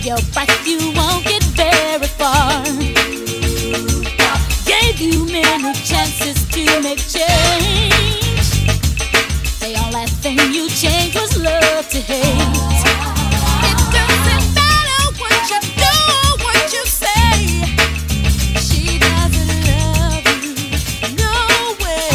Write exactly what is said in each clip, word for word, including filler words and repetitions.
you, but you won't get very far. Gave you many chances to make change. The only thing you changed was love to hate. It doesn't matter what you do or what you say. She doesn't love you, no way.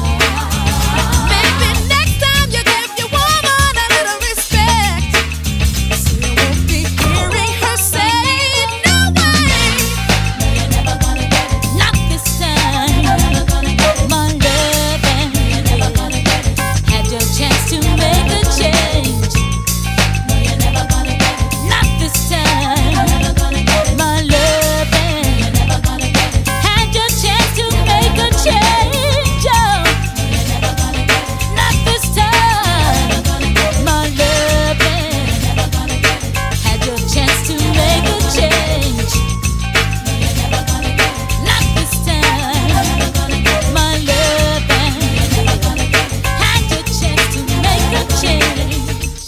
Maybe next time you give your woman a little respect, so you won't be hearing her say, no way. No, you're never gonna get it. Not this time. You're never gonna get it. My loving. No, you're never gonna get it. Had your chance to make a change. No, you're never gonna get it. Not this time. You're never gonna get it. My loving. You're never gonna get it. Had your chance to make a change. Oh. No, you're never gonna get it. Not this time. You're never gonna get it. My loving. You're never gonna get it. Had your chance to make a change. No, you're never gonna get it. Not this time. You're never gonna get it. My loving. You're never gonna get it. Had your chance to make a change.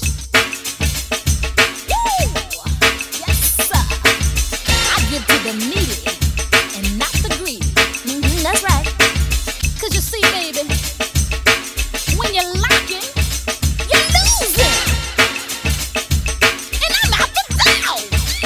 Yes, sir. I give to the needy and not the greedy. Mm-hmm, that's right. Cause you see, baby, when you're lacking, you're losing. And I'm out the down.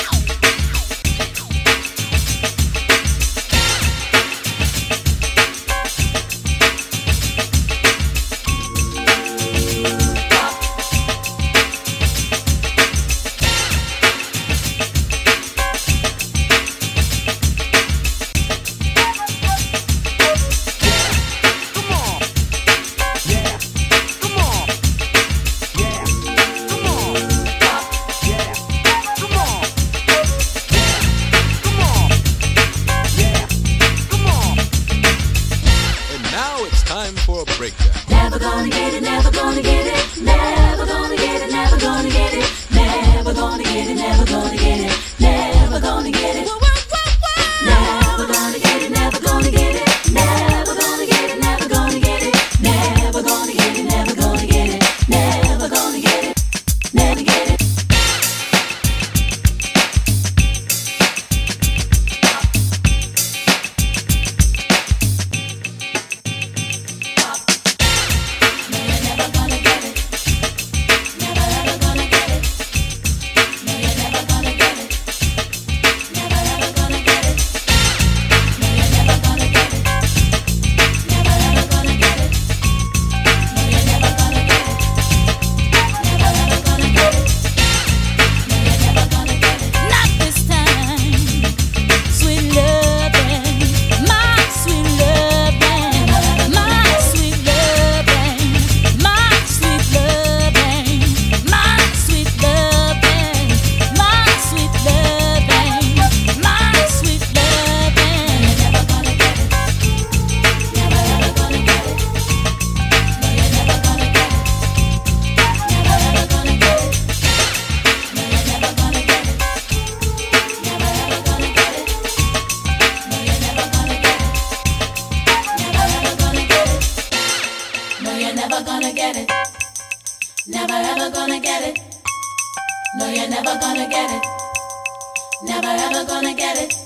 And now it's time for a breakdown. Never gonna get it, never gonna get it, never gonna get it, never gonna get it, never gonna get it, never gonna get it, never gonna get it, never gonna get it, never gonna get it, never gonna get it, never gonna get it, never gonna get it, never gonna get it, never gonna get it, never get it. No, you're never gonna get it. Never ever gonna get it. No, you're never gonna get it. Never ever gonna get it. No, you're never gonna get it. Never ever gonna get it. No, you're never gonna get it. Never ever gonna get it. No, you're never gonna get it. Not this time. Sweet loving, my sweet loving, my sweet loving, my sweet loving, my sweet loving, my sweet loving, my sweet loving. Never gonna get it. Never ever gonna get it. No, you're never gonna get it. Never ever gonna get it. No, you're never gonna get it. Never ever gonna get it. No, you're never gonna get it. Never ever gonna get it. No, you're never gonna get it. Never ever gonna get it. No, you're never gonna get it. Never ever gonna get it.